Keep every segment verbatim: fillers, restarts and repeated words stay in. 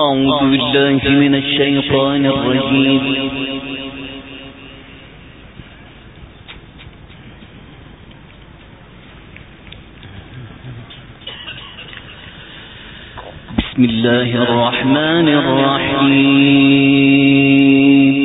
أعوذ بالله من الشيطان الرجيم. بسم الله الرحمن الرحيم.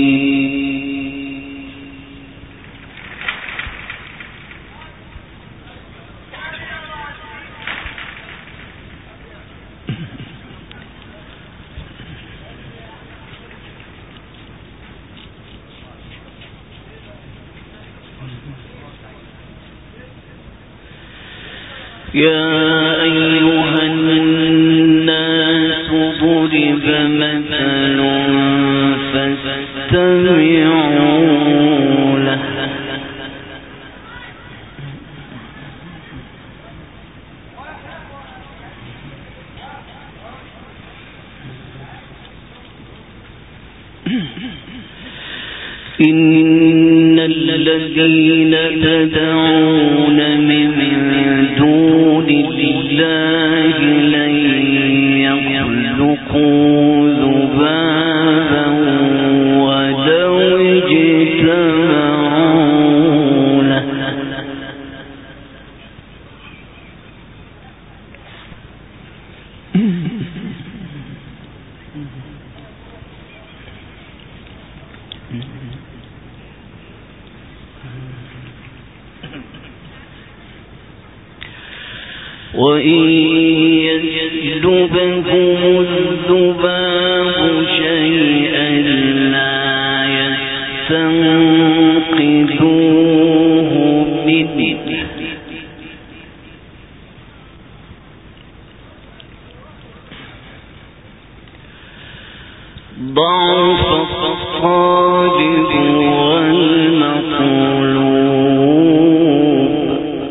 يا أيها الناس ضرب مثل فاستمعوا له إن الذين تدعون من دون الله لن يخلقوا ذبابا ولو اجتمعوا له وإن يسلبهم الذباب شيئا لا يستنقذوه منه ضعف الطالب والمطلوب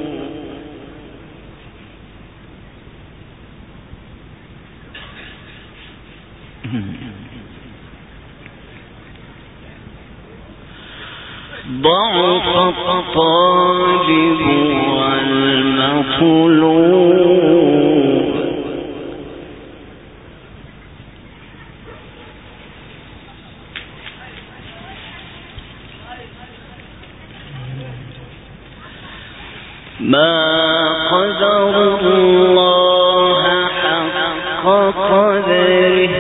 ضعف الطالب والمطلوب ما قدر الله حق قدره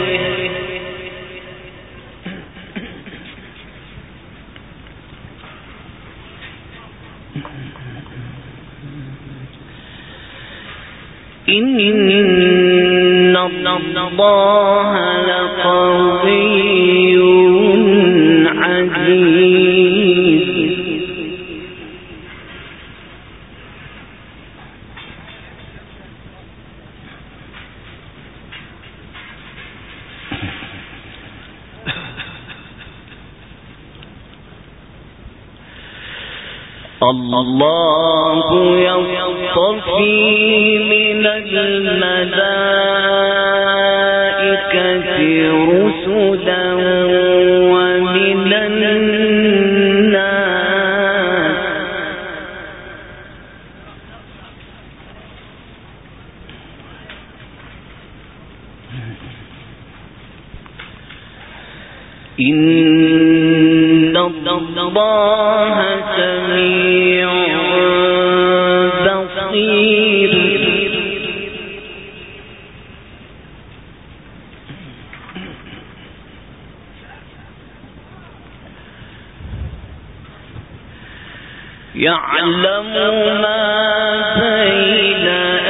إن الله لقوي عزيز الله يصطفي من الملائكة رسلا ومن الناس إن الله سميع بصير يعلم ما بين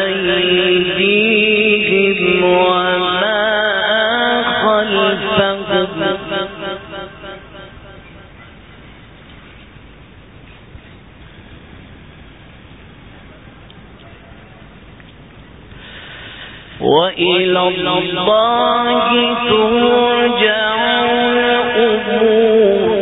أيديهم وما خلفهم وإلى الله ترجع الأمور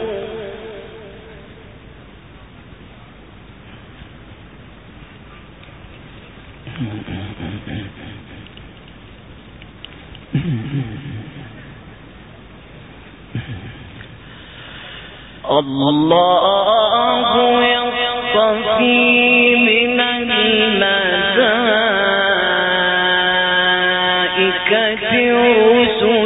الله يصطفي من الملائكة رسلا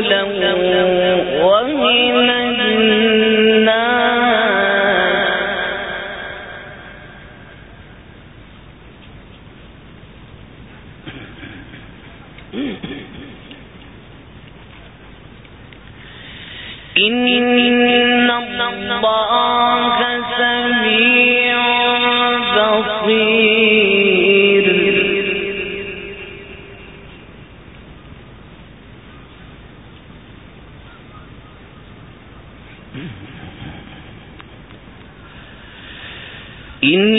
إن الله سميع بصير. إن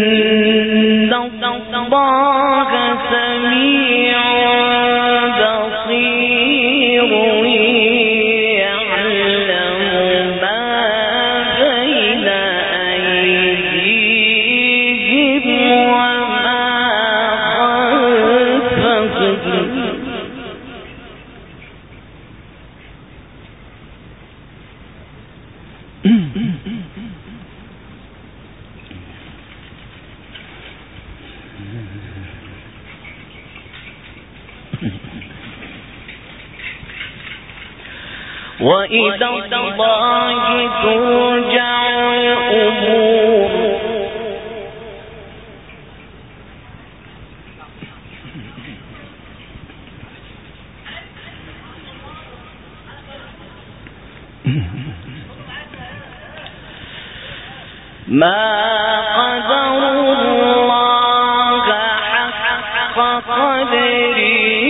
الله سميع بصير يعلم ما بين أيديهم وما خلفهم. وإلى الله ترجع الأمور. ما قدر الله حق قدره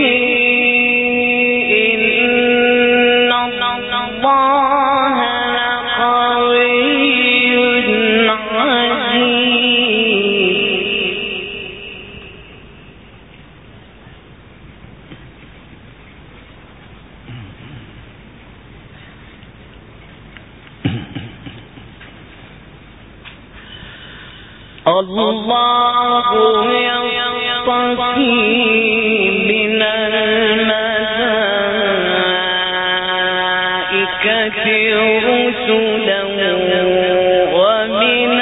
الله يصطفي من الملائكة رسلا ومن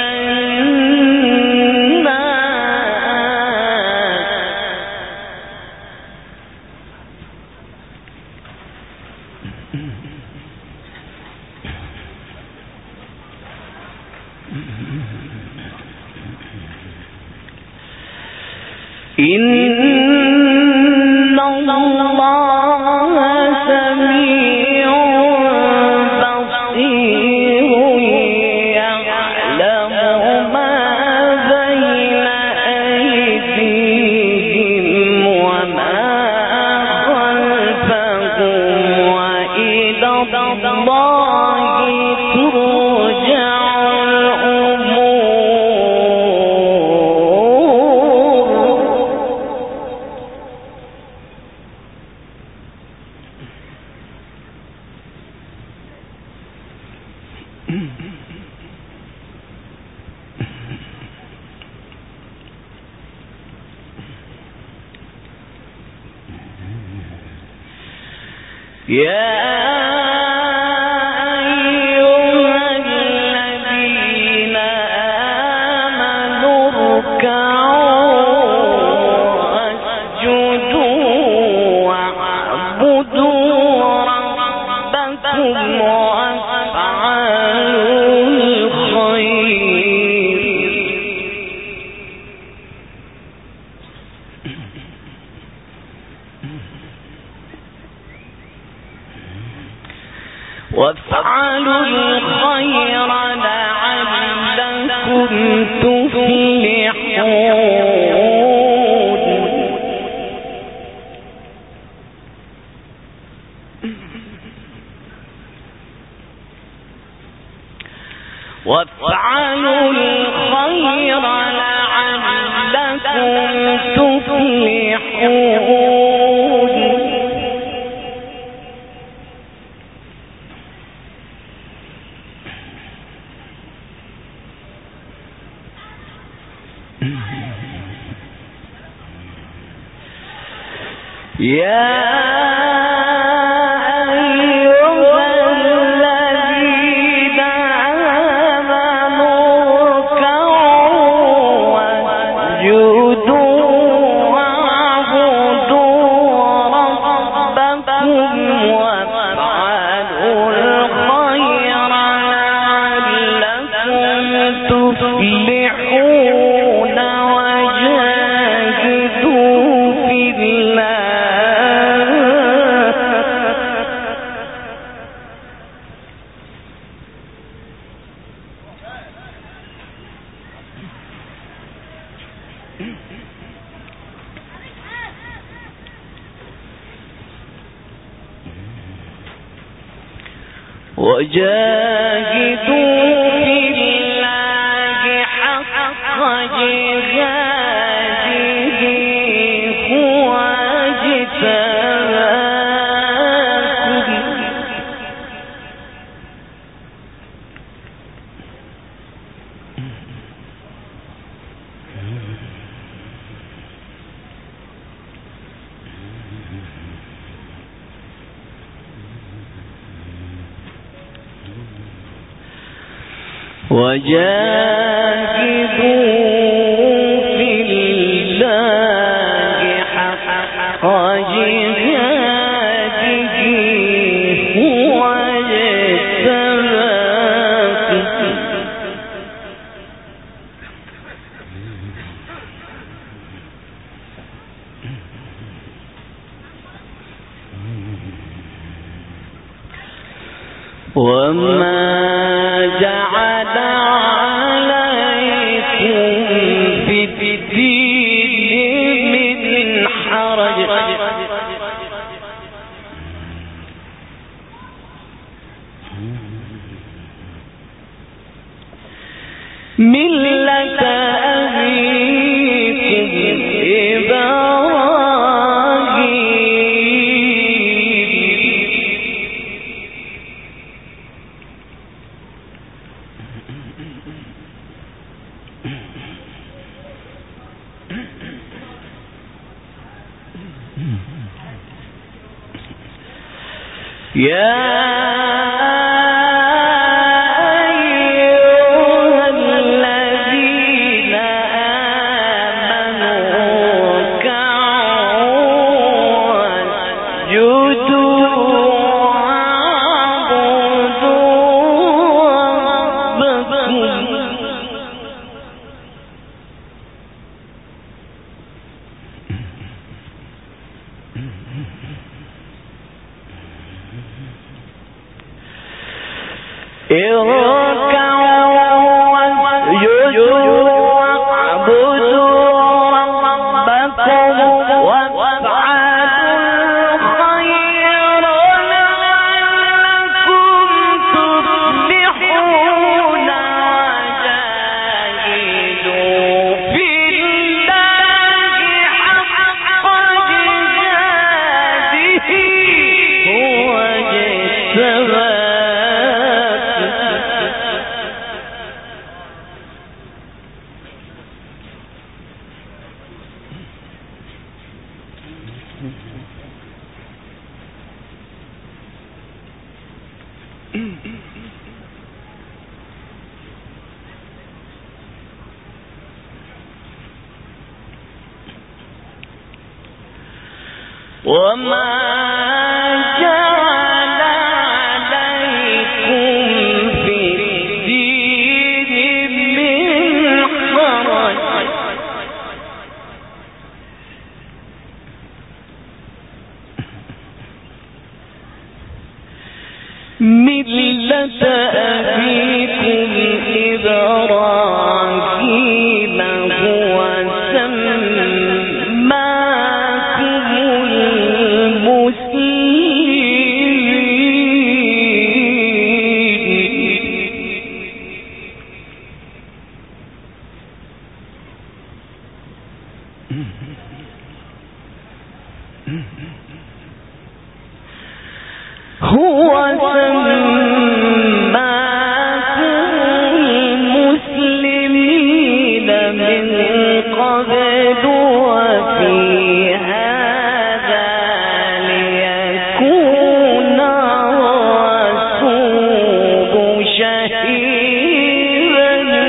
إن الله سميع بصير يعلم ما بين أيديهم وما خلفهم وإلى الله ترجع يا أيها الذين آمنوا اركعوا واسجدوا واعبدوا ربكم وافعلوا الخير. وافعلوا الخير لعلكم تفلحون. وافعلوا الخير لعلكم تفلحون. يا أيها الذين آمنوا اركعوا واسجدوا واعبدوا ربكم وافعلوا الخير لعلكم تفلحون وجاهدوا في الله وجاهدوا في الله حق جهاده هو اجتباكم وجاهدوا في الله حق جهاده هو اجتباكم وما جعل عليكم في الدين من حرج ملة أبيكم يا أيها الذين آمنوا اركعوا واسجدوا واعبدوا ربكم اركعوا واسجدوا واعبدوا ربكم وافعلوا الخير لعلكم تفلحون وجاهدوا في الله حق جهاده هو اجتباكم وما جعل عليكم في الدين من حرج ملة أبيكم إبراهيم هو سماكم هو سماكم المسلمين من قبل وفي هذا ليكون الرسول شهيدا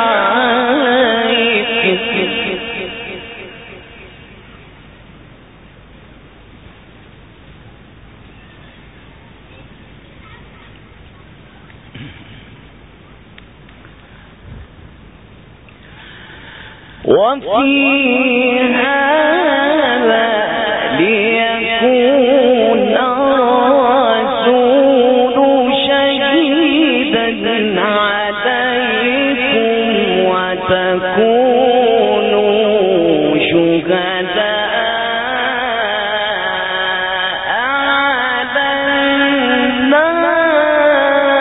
عليكم وفي هذا ليكون الرسول شهيدا عليكم وتكونوا شهداء على الناس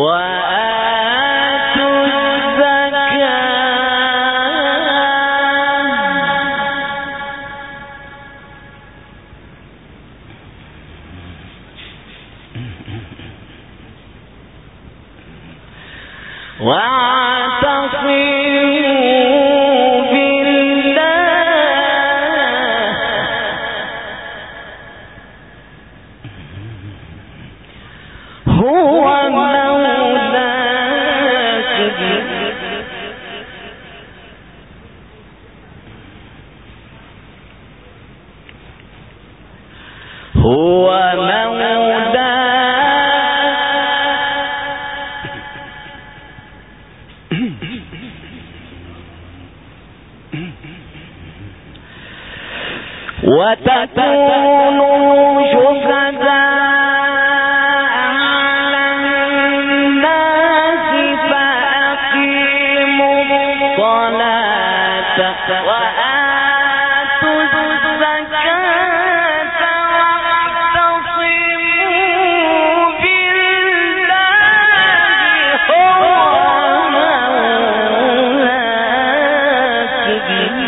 وتكونوا شهداء على الناس فأقيموا الصلاة وآتوا الزكاة واعتصموا بالله هو مولاكم.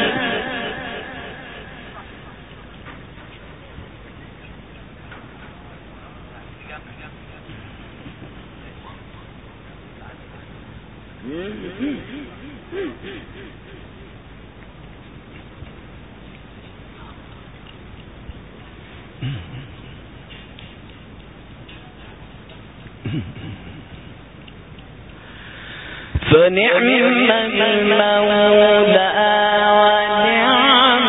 فنعم المولى ونعم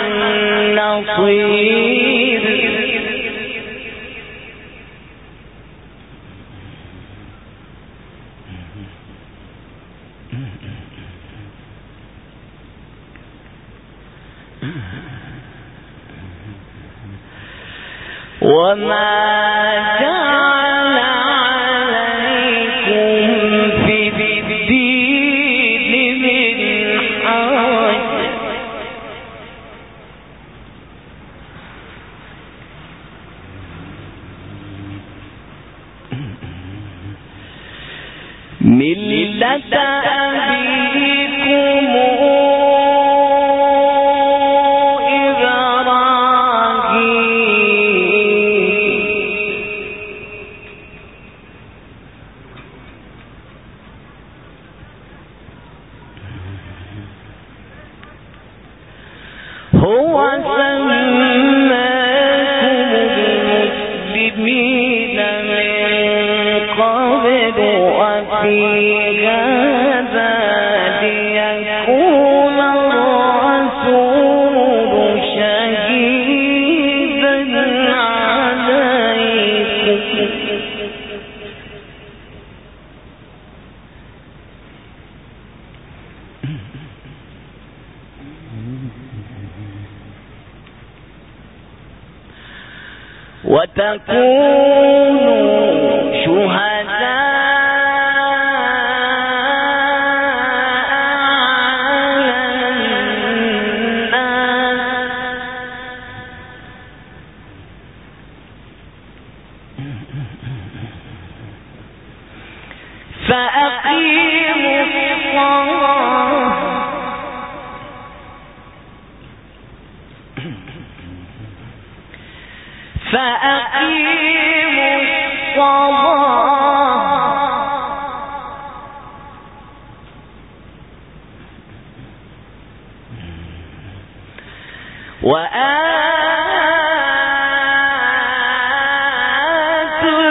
النصير. وما جعل عليكم في الدين من حرج ملة أبيكم هو سماكم المسلمين من قبل وفي هذا ليكون الرسول شهيدا عليكم. وتكونوا شهداء على الناس فأقيموا الصلاة فأقيموا الصلاة وآتوا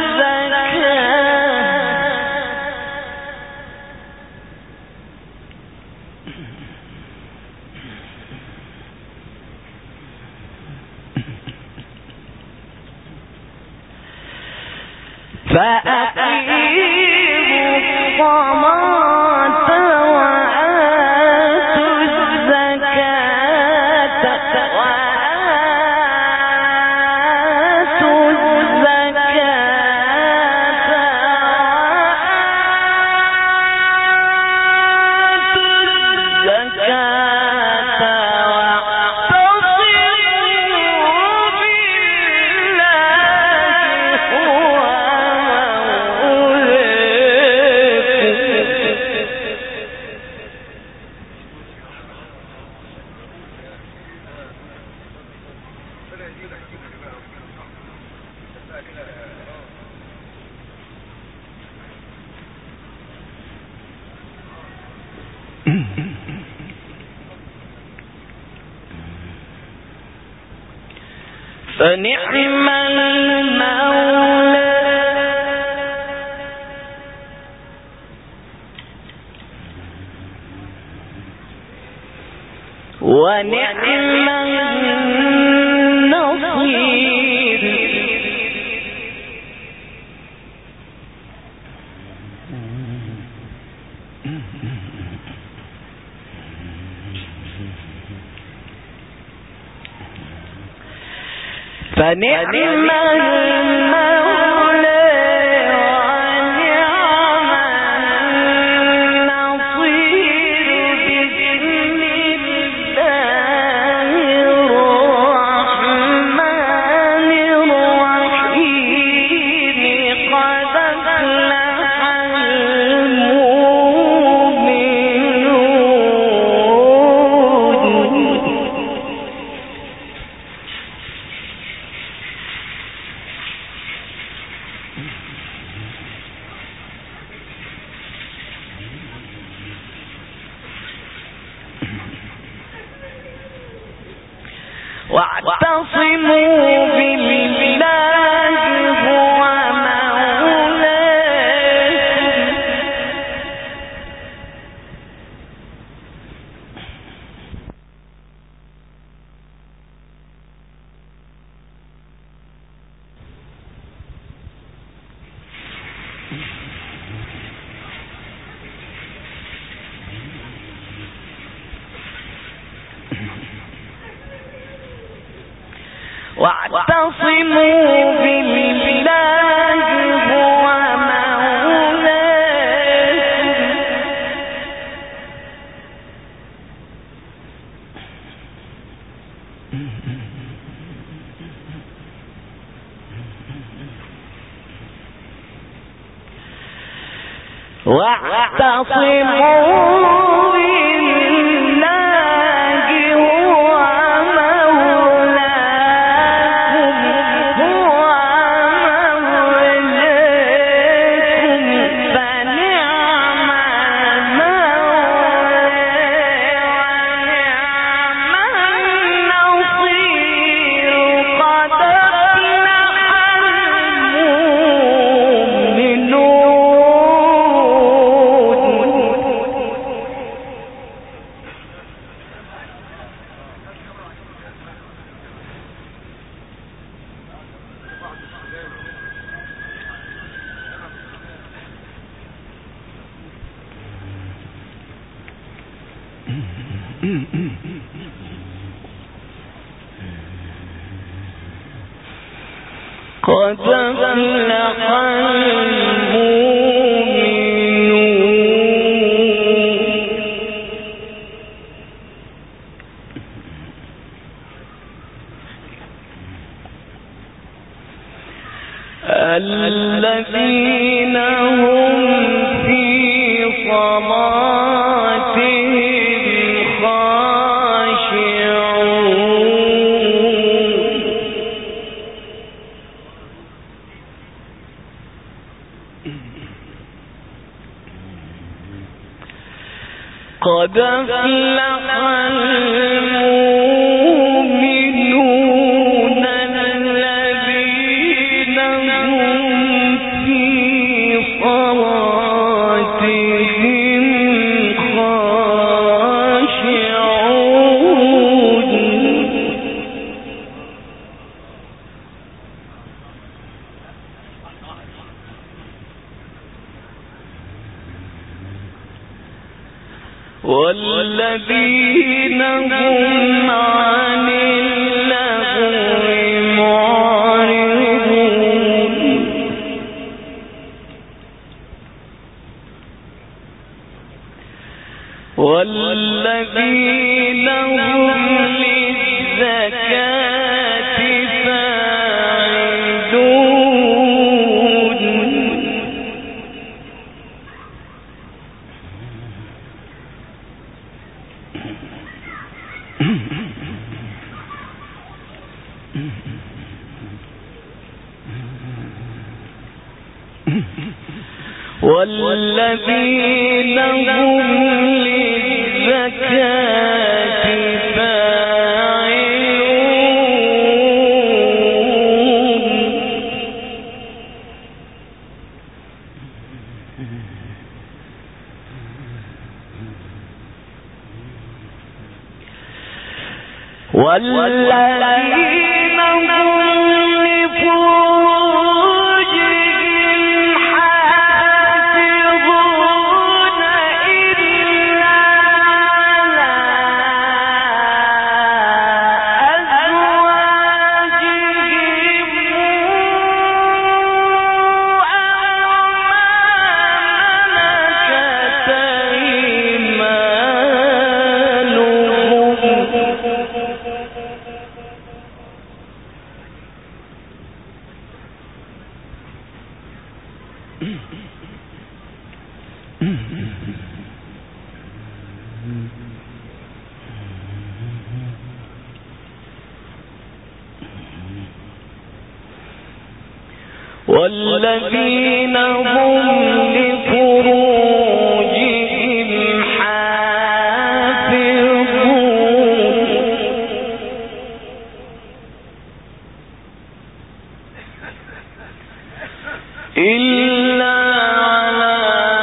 الزكاة فأقيموا الصلاة وآتوا الزكاة وآتوا الزكاة وآتوا الزكاة واعتصموا بالله هو مولاكم. فنعم المولى ونعم النصير فنعم المولى ونعم النصير بسم الله الرحمن الرحيم قد أفلح المؤمنون واعتصموا بالله هو مولاكم واعتصموا بالله هو مولاكم واعتصموا بالله هو مولاكم هو مولاكم فنعم المولى ونعم النصير قد أفلح المؤمنون قد أفلح المؤمنون الذين هم في صلاتهم خاشعون قد أفلح المؤمنون الذين هم في صلاتهم خاشعون والذين هم عن اللغو معرضون والذين هم للزكاة فاعلون والذين هم للزكاة والذين هم لفروجهم حافظون إلا على أزواجهم والذين هم لفروجهم حافظون إلا على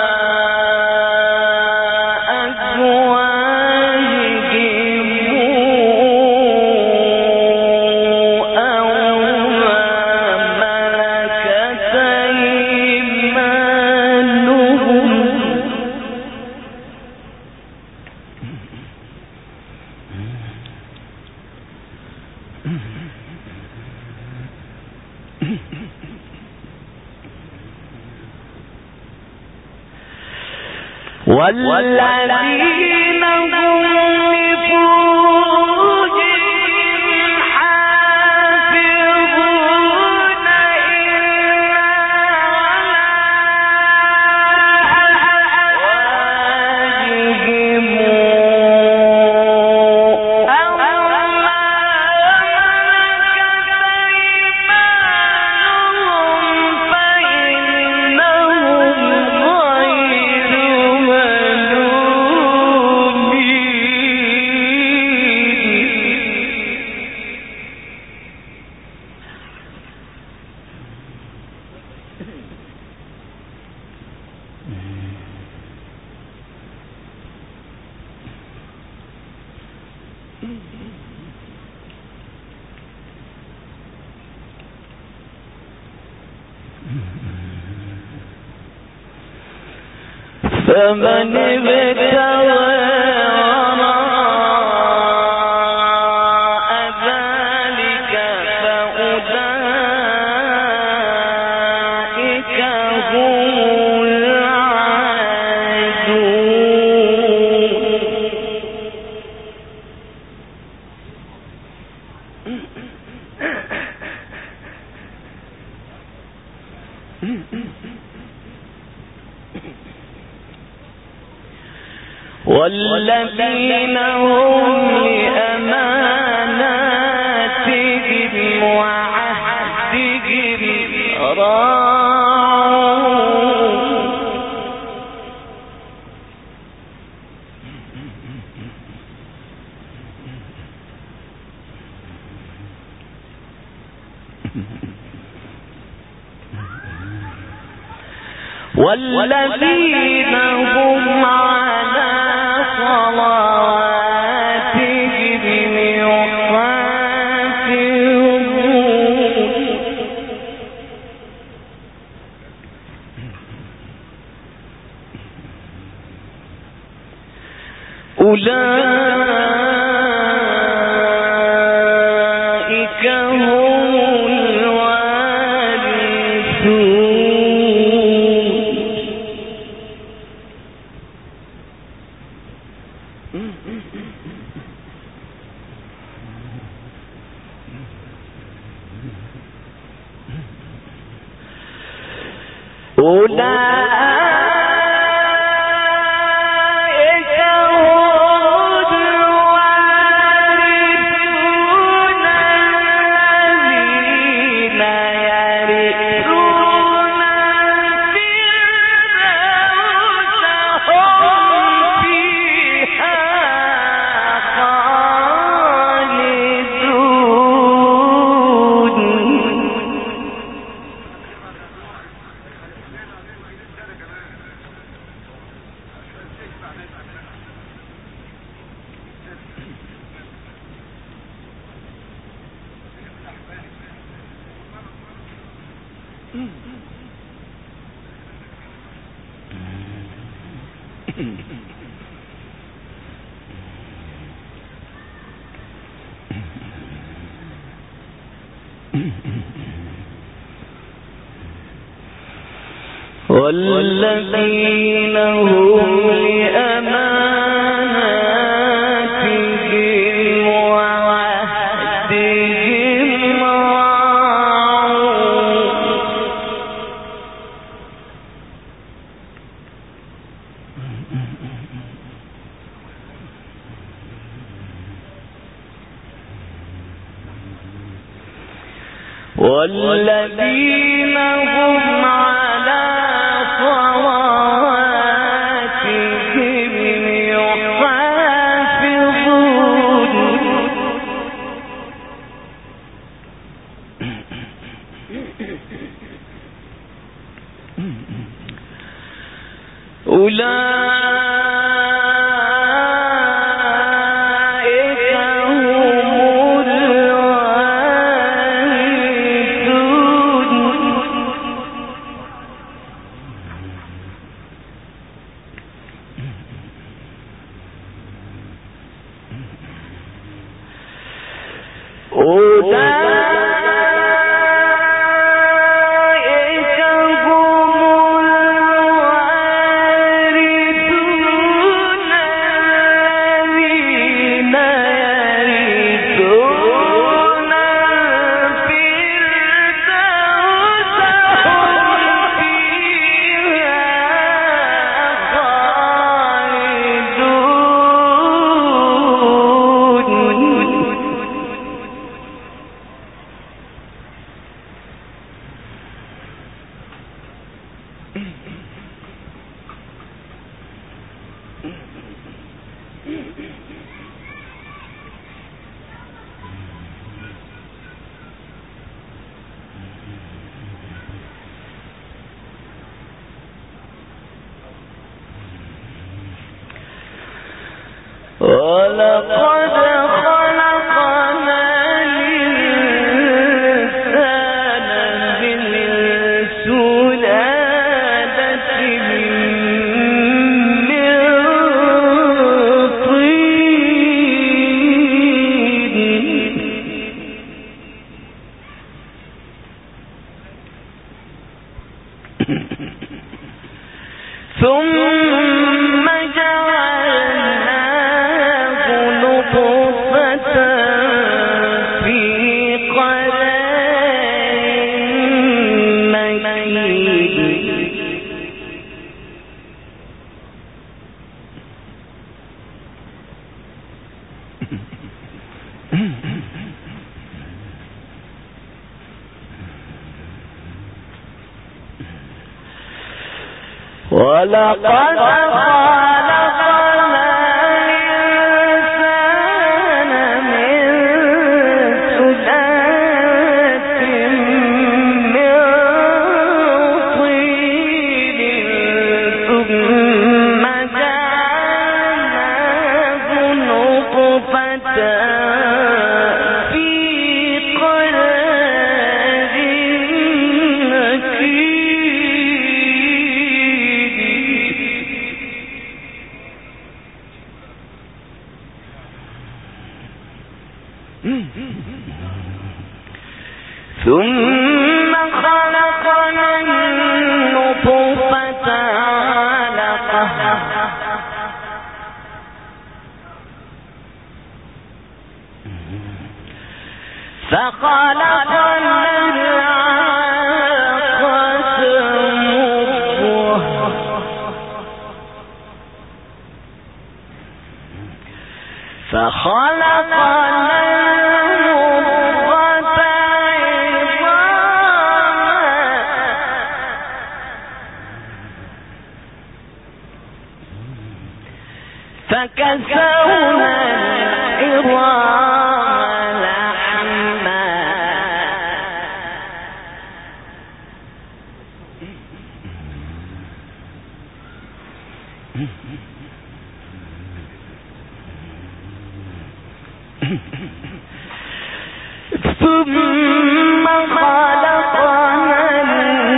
والذين هم لفروجهم حافظون إلا على أزواجهم أو ما ملكت أيمانهم فإنهم غير فمن ابتغى وراء ذلك فأولئك هم والذين هم لأماناتهم وعهدهم راعون والذين هم على صلواتهم يحافظون أولئك هم الوارثون أولئك هم الوارثون والذين هم لأماناتهم وعهدهم راعون والذين هم على صلواتهم يحافظون أولئك هم ولقد خلقنا الإنسان من سلالة من طين ثم جعلناه نطفة في قرار مكين ولقد خلقنا الإنسان من سلالة من طين ثم جعلناه نطفة في قرار مكين ثم خلقنا النطفة علقة فخلقنا العلقة مضغة فخلقنا فكسونا العظام لحما ثم خلقنا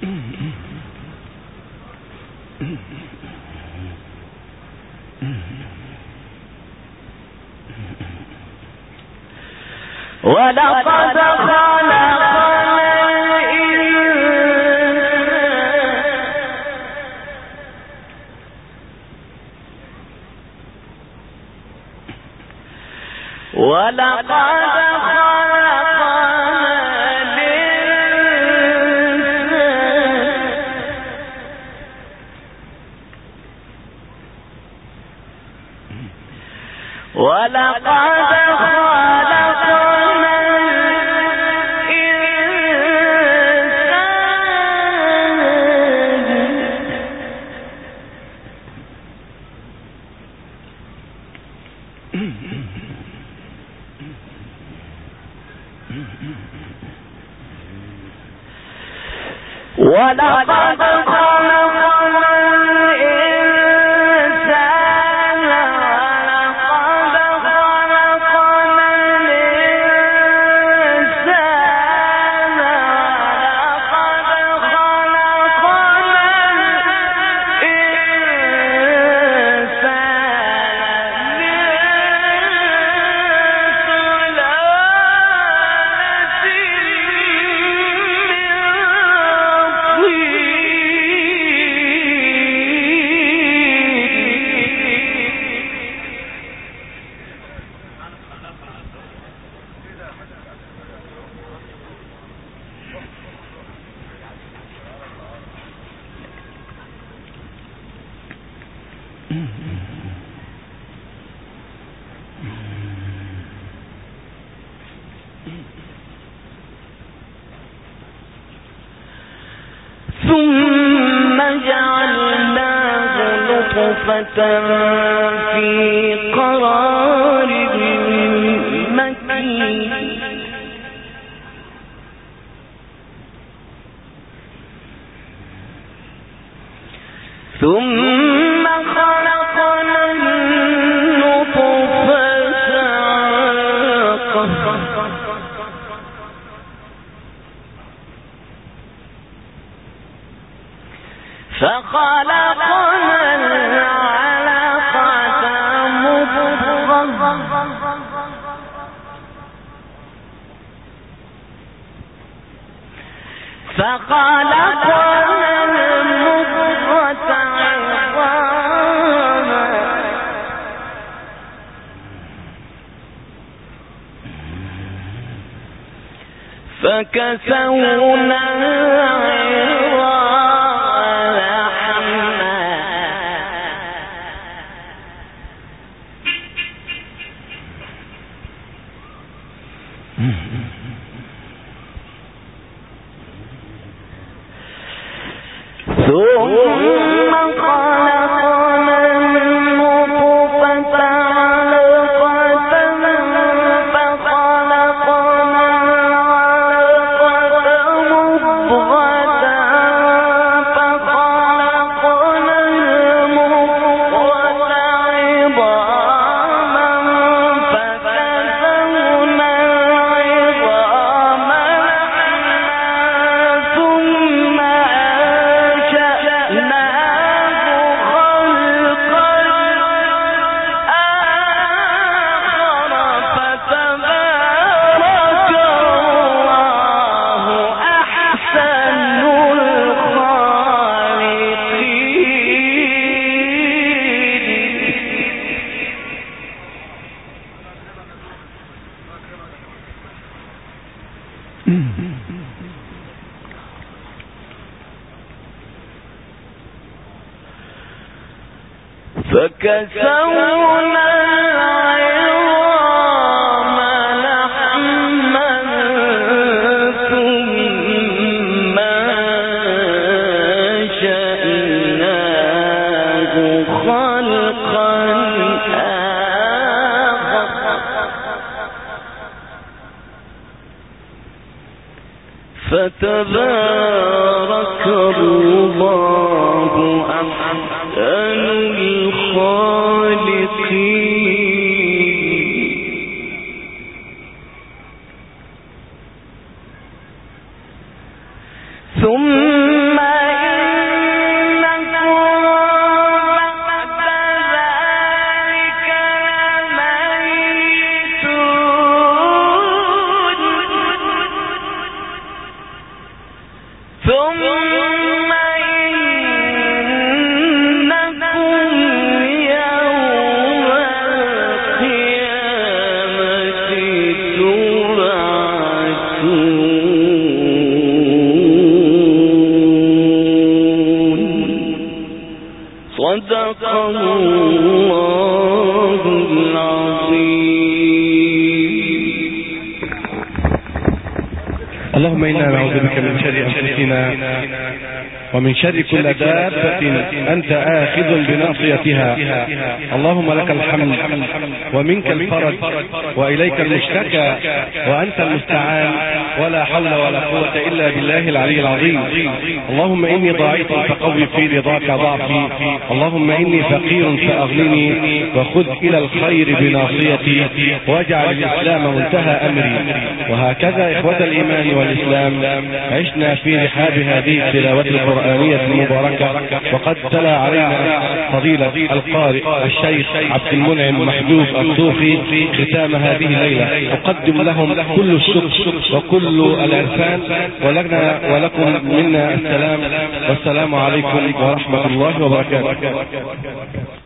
ولقد ولقد خلقنا الإنسان ولقد خلقنا الإنسان ولقد خلقنا الإنسان ثم جعلناه نطفة في قرار مكين ثم خلقنا النطفة علقة فخلقنا العلقة مضغة فخلقنا المضغة عظاما فكسونا ثم خلقنا النطفة علقة فخلقنا العلقة مضغة فخلقنا المضغة عظاما فكسونا العظام لحما ثم فكسونا العظام لحما ثم أنشأناه خلقا آخر فتبارك الله أحسن الخالقين ثم صدق الله العظيم. اللهم إنا نعوذ بك من شر أنفسنا ومن شر كل دابة أنت آخذ بناصيتها. اللهم لك الحمد ومنك الفرج وإليك المشتكى وأنت المستعان ولا حول ولا قوة إلا بالله العلي العظيم. اللهم إني ضعيف فقوي في رضاك ضعفي. اللهم إني فقير فأغنني وخذ إلى الخير بناصيتي واجعل الإسلام منتهى أمري. وهكذا إخوة الإيمان والإسلام عشنا في رحاب هذه التلاوة القرآنية المباركة، وقد تلا علينا فضيلة القارئ الشيخ عبد المنعم محجوب الطوخي ختام هذه الليلة. أقدم لهم كل الشكر وكل العرفان، ولنا ولكم منا السلام، والسلام عليكم ورحمة الله وبركاته.